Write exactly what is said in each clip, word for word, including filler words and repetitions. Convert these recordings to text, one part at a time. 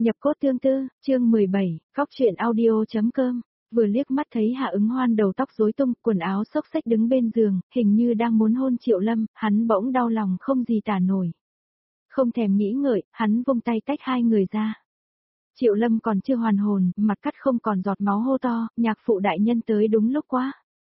Nhập cốt tương tư, chương mười bảy, Cóc truyện audio.com. Vừa liếc mắt thấy Hạ Ứng Hoan đầu tóc rối tung, quần áo xốc xếch đứng bên giường, hình như đang muốn hôn Triệu Lâm, hắn bỗng đau lòng không gì tả nổi. Không thèm nghĩ ngợi, hắn vung tay tách hai người ra. Triệu Lâm còn chưa hoàn hồn, mặt cắt không còn giọt máu hô to, nhạc phụ đại nhân tới đúng lúc quá.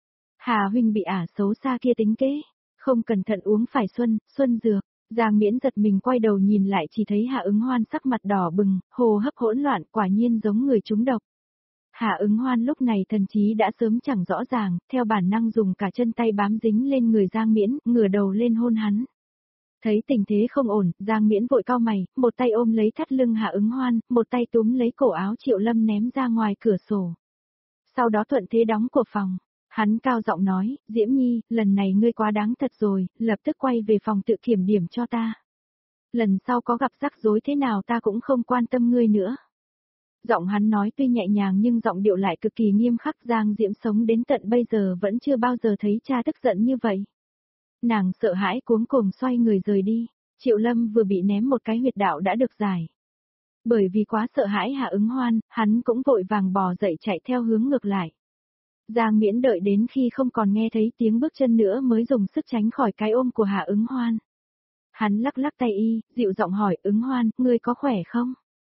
Hà huynh bị ả xấu xa kia tính kế, không cẩn thận uống phải xuân, xuân dược. Giang Miễn giật mình quay đầu nhìn lại chỉ thấy Hạ Ứng Hoan sắc mặt đỏ bừng, hô hấp hỗn loạn, quả nhiên giống người trúng độc. Hạ Ứng Hoan lúc này thần trí đã sớm chẳng rõ ràng, theo bản năng dùng cả chân tay bám dính lên người Giang Miễn, ngửa đầu lên hôn hắn. Thấy tình thế không ổn, Giang Miễn vội cau mày, một tay ôm lấy thắt lưng Hạ Ứng Hoan, một tay túm lấy cổ áo Triệu Lâm ném ra ngoài cửa sổ. Sau đó thuận thế đóng cửa phòng. Hắn cao giọng nói, Diễm Nhi, lần này ngươi quá đáng thật rồi, lập tức quay về phòng tự kiểm điểm cho ta. Lần sau có gặp rắc rối thế nào ta cũng không quan tâm ngươi nữa. Giọng hắn nói tuy nhẹ nhàng nhưng giọng điệu lại cực kỳ nghiêm khắc. Giang Diễm sống đến tận bây giờ vẫn chưa bao giờ thấy cha tức giận như vậy. Nàng sợ hãi cuống cuồng xoay người rời đi. Triệu Lâm vừa bị ném một cái huyệt đạo đã được giải. Bởi vì quá sợ hãi Hạ Ứng Hoan, hắn cũng vội vàng bò dậy chạy theo hướng ngược lại. Giang Miễn đợi đến khi không còn nghe thấy tiếng bước chân nữa mới dùng sức tránh khỏi cái ôm của Hạ Ứng Hoan. Hắn lắc lắc tay y, dịu giọng hỏi, Ứng Hoan, ngươi có khỏe không?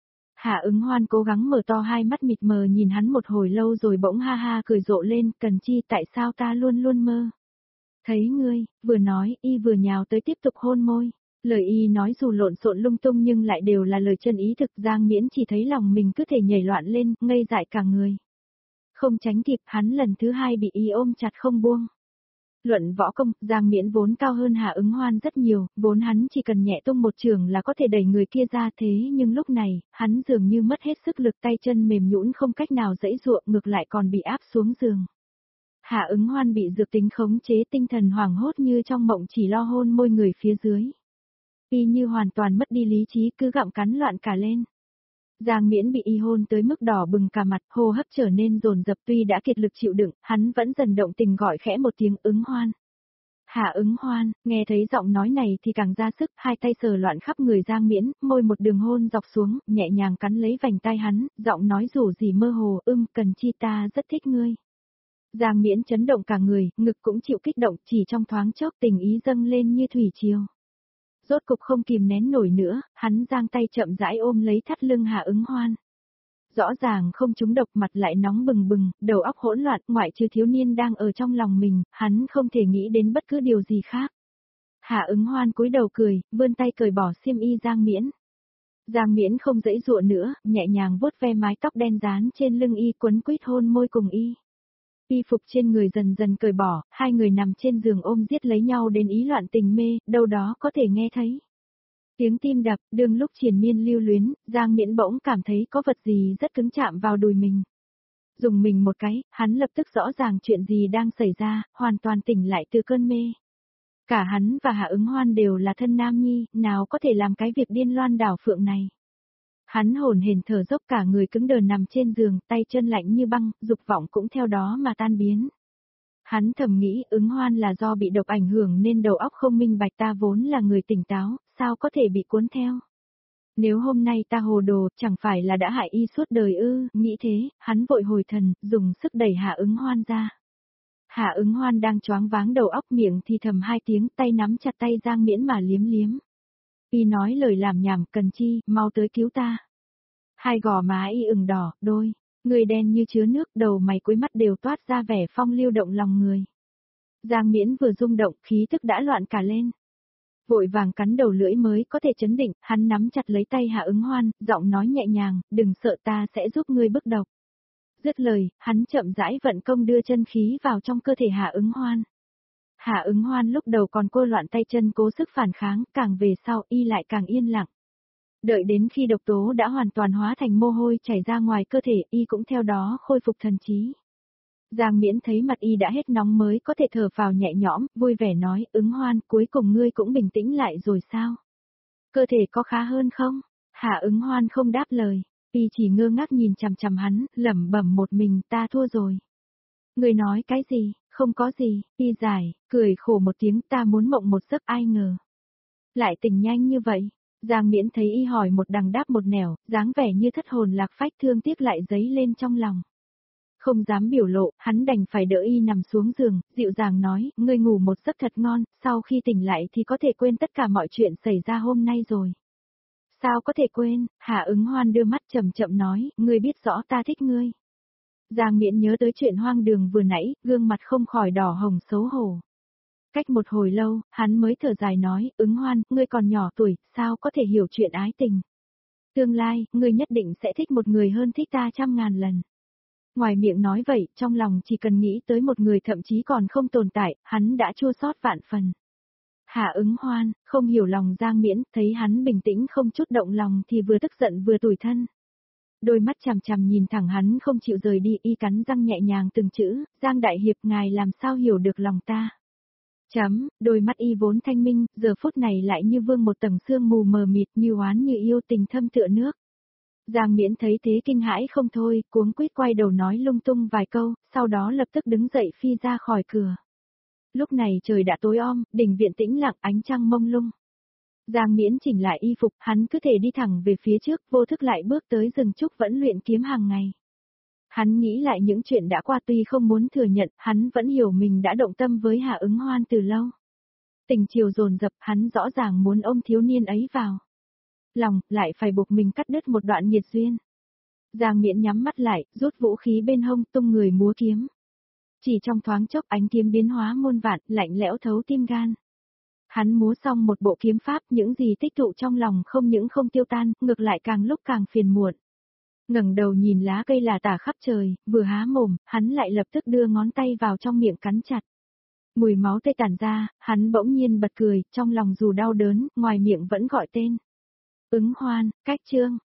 Hạ Ứng Hoan cố gắng mở to hai mắt mịt mờ nhìn hắn một hồi lâu rồi bỗng ha ha cười rộ lên, Cần Chi, tại sao ta luôn luôn mơ? Thấy ngươi, vừa nói, y vừa nhào tới tiếp tục hôn môi. Lời y nói dù lộn xộn lung tung nhưng lại đều là lời chân ý thực. Giang Miễn chỉ thấy lòng mình cứ thể nhảy loạn lên, ngây dại cả người. Không tránh kịp, hắn lần thứ hai bị y ôm chặt không buông. Luận võ công, Giang Miễn vốn cao hơn Hạ Ứng Hoan rất nhiều, vốn hắn chỉ cần nhẹ tung một trường là có thể đẩy người kia ra, thế nhưng lúc này, hắn dường như mất hết sức lực, tay chân mềm nhũn không cách nào giãy giụa, ngược lại còn bị áp xuống giường. Hạ Ứng Hoan bị dược tính khống chế, tinh thần hoảng hốt như trong mộng, chỉ lo hôn môi người phía dưới. Y như hoàn toàn mất đi lý trí, cứ gặm cắn loạn cả lên. Giang Miễn bị y hôn tới mức đỏ bừng cả mặt, hô hấp trở nên dồn dập, tuy đã kiệt lực chịu đựng, hắn vẫn dần động tình gọi khẽ một tiếng, Ứng Hoan. Hạ Ứng Hoan, nghe thấy giọng nói này thì càng ra sức, hai tay sờ loạn khắp người Giang Miễn, môi một đường hôn dọc xuống, nhẹ nhàng cắn lấy vành tai hắn, giọng nói rủ rỉ mơ hồ, ưm, Cần Chi, ta rất thích ngươi. Giang Miễn chấn động cả người, ngực cũng chịu kích động, chỉ trong thoáng chốc tình ý dâng lên như thủy triều. Rốt cục không kìm nén nổi nữa, hắn giang tay chậm rãi ôm lấy thắt lưng Hạ Ứng Hoan. Rõ ràng không trúng độc, mặt lại nóng bừng bừng, đầu óc hỗn loạn, ngoại trừ thiếu niên đang ở trong lòng mình, hắn không thể nghĩ đến bất cứ điều gì khác. Hạ Ứng Hoan cúi đầu cười, vươn tay cởi bỏ xiêm y Giang Miễn. Giang Miễn không giãy giụa nữa, nhẹ nhàng vuốt ve mái tóc đen dán trên lưng y, quấn quýt hôn môi cùng y. Y phục trên người dần dần cởi bỏ, hai người nằm trên giường ôm giết lấy nhau đến ý loạn tình mê, đâu đó có thể nghe thấy tiếng tim đập. Đương lúc triền miên lưu luyến, Giang Miễn bỗng cảm thấy có vật gì rất cứng chạm vào đùi mình. Dùng mình một cái, hắn lập tức rõ ràng chuyện gì đang xảy ra, hoàn toàn tỉnh lại từ cơn mê. Cả hắn và Hạ Ứng Hoan đều là thân nam nhi, nào có thể làm cái việc điên loan đảo phượng này. Hắn hồn hển thở dốc, cả người cứng đờ nằm trên giường, tay chân lạnh như băng, dục vọng cũng theo đó mà tan biến. Hắn thầm nghĩ, Ứng Hoan là do bị độc ảnh hưởng nên đầu óc không minh bạch, ta vốn là người tỉnh táo, sao có thể bị cuốn theo. Nếu hôm nay ta hồ đồ, chẳng phải là đã hại y suốt đời ư, nghĩ thế, hắn vội hồi thần, dùng sức đẩy Hạ Ứng Hoan ra. Hạ Ứng Hoan đang choáng váng đầu óc, miệng thì thầm hai tiếng, tay nắm chặt tay Giang Miễn mà liếm liếm. Y nói lời làm nhảm, Cần Chi, mau tới cứu ta. Hai gò má y ửng đỏ, đôi người đen như chứa nước, đầu mày cuối mắt đều toát ra vẻ phong lưu động lòng người. Giang Miễn vừa rung động, khí tức đã loạn cả lên. Vội vàng cắn đầu lưỡi mới có thể chấn định, hắn nắm chặt lấy tay Hạ Ứng Hoan, giọng nói nhẹ nhàng, đừng sợ, ta sẽ giúp ngươi bức độc. Dứt lời, hắn chậm rãi vận công đưa chân khí vào trong cơ thể Hạ Ứng Hoan. Hạ Ứng Hoan lúc đầu còn cô loạn tay chân cố sức phản kháng, càng về sau y lại càng yên lặng. Đợi đến khi độc tố đã hoàn toàn hóa thành mồ hôi chảy ra ngoài cơ thể, y cũng theo đó khôi phục thần trí. Giang Miễn thấy mặt y đã hết nóng mới có thể thở phào nhẹ nhõm, vui vẻ nói, Ứng Hoan, cuối cùng ngươi cũng bình tĩnh lại rồi sao? Cơ thể có khá hơn không? Hạ Ứng Hoan không đáp lời, y chỉ ngơ ngác nhìn chằm chằm hắn, lẩm bẩm một mình, ta thua rồi. Ngươi nói cái gì? Không có gì, y giải, cười khổ một tiếng, ta muốn mộng một giấc, ai ngờ. Lại tỉnh nhanh như vậy. Giang Miễn thấy y hỏi một đằng đáp một nẻo, dáng vẻ như thất hồn lạc phách, thương tiếc lại dấy lên trong lòng. Không dám biểu lộ, hắn đành phải đỡ y nằm xuống giường, dịu dàng nói, ngươi ngủ một giấc thật ngon, sau khi tỉnh lại thì có thể quên tất cả mọi chuyện xảy ra hôm nay rồi. Sao có thể quên? Hạ Ứng Hoan đưa mắt chậm chậm nói, ngươi biết rõ ta thích ngươi. Giang Miễn nhớ tới chuyện hoang đường vừa nãy, gương mặt không khỏi đỏ hồng xấu hổ. Cách một hồi lâu, hắn mới thở dài nói, Ứng Hoan, ngươi còn nhỏ tuổi, sao có thể hiểu chuyện ái tình. Tương lai, ngươi nhất định sẽ thích một người hơn thích ta trăm ngàn lần. Ngoài miệng nói vậy, trong lòng chỉ cần nghĩ tới một người thậm chí còn không tồn tại, hắn đã chua xót vạn phần. Hạ Ứng Hoan, không hiểu lòng Giang Miễn, thấy hắn bình tĩnh không chút động lòng thì vừa tức giận vừa tủi thân. Đôi mắt chằm chằm nhìn thẳng hắn không chịu rời đi, y cắn răng nhẹ nhàng từng chữ, Giang Đại Hiệp ngài làm sao hiểu được lòng ta. Chấm, đôi mắt y vốn thanh minh, giờ phút này lại như vương một tầng sương mù mờ mịt, như oán như yêu, tình thâm tựa nước. Giang Miễn thấy thế kinh hãi không thôi, cuống quýt quay đầu nói lung tung vài câu, sau đó lập tức đứng dậy phi ra khỏi cửa. Lúc này trời đã tối om, đình viện tĩnh lặng, ánh trăng mông lung. Giang Miễn chỉnh lại y phục, hắn cứ thể đi thẳng về phía trước, vô thức lại bước tới rừng trúc vẫn luyện kiếm hàng ngày. Hắn nghĩ lại những chuyện đã qua, tuy không muốn thừa nhận, hắn vẫn hiểu mình đã động tâm với Hạ Ứng Hoan từ lâu. Tình chiều dồn dập, hắn rõ ràng muốn ôm thiếu niên ấy vào lòng, lại phải buộc mình cắt đứt một đoạn nhiệt duyên. Giang Miễn nhắm mắt lại, rút vũ khí bên hông, tung người múa kiếm. Chỉ trong thoáng chốc, ánh kiếm biến hóa muôn vạn, lạnh lẽo thấu tim gan. Hắn múa xong một bộ kiếm pháp, những gì tích tụ trong lòng không những không tiêu tan, ngược lại càng lúc càng phiền muộn. Ngẩng đầu nhìn lá cây là tả khắp trời, vừa há mồm, hắn lại lập tức đưa ngón tay vào trong miệng cắn chặt. Mùi máu tươi tản ra, hắn bỗng nhiên bật cười, trong lòng dù đau đớn, ngoài miệng vẫn gọi tên. Ứng Hoan, cách chương.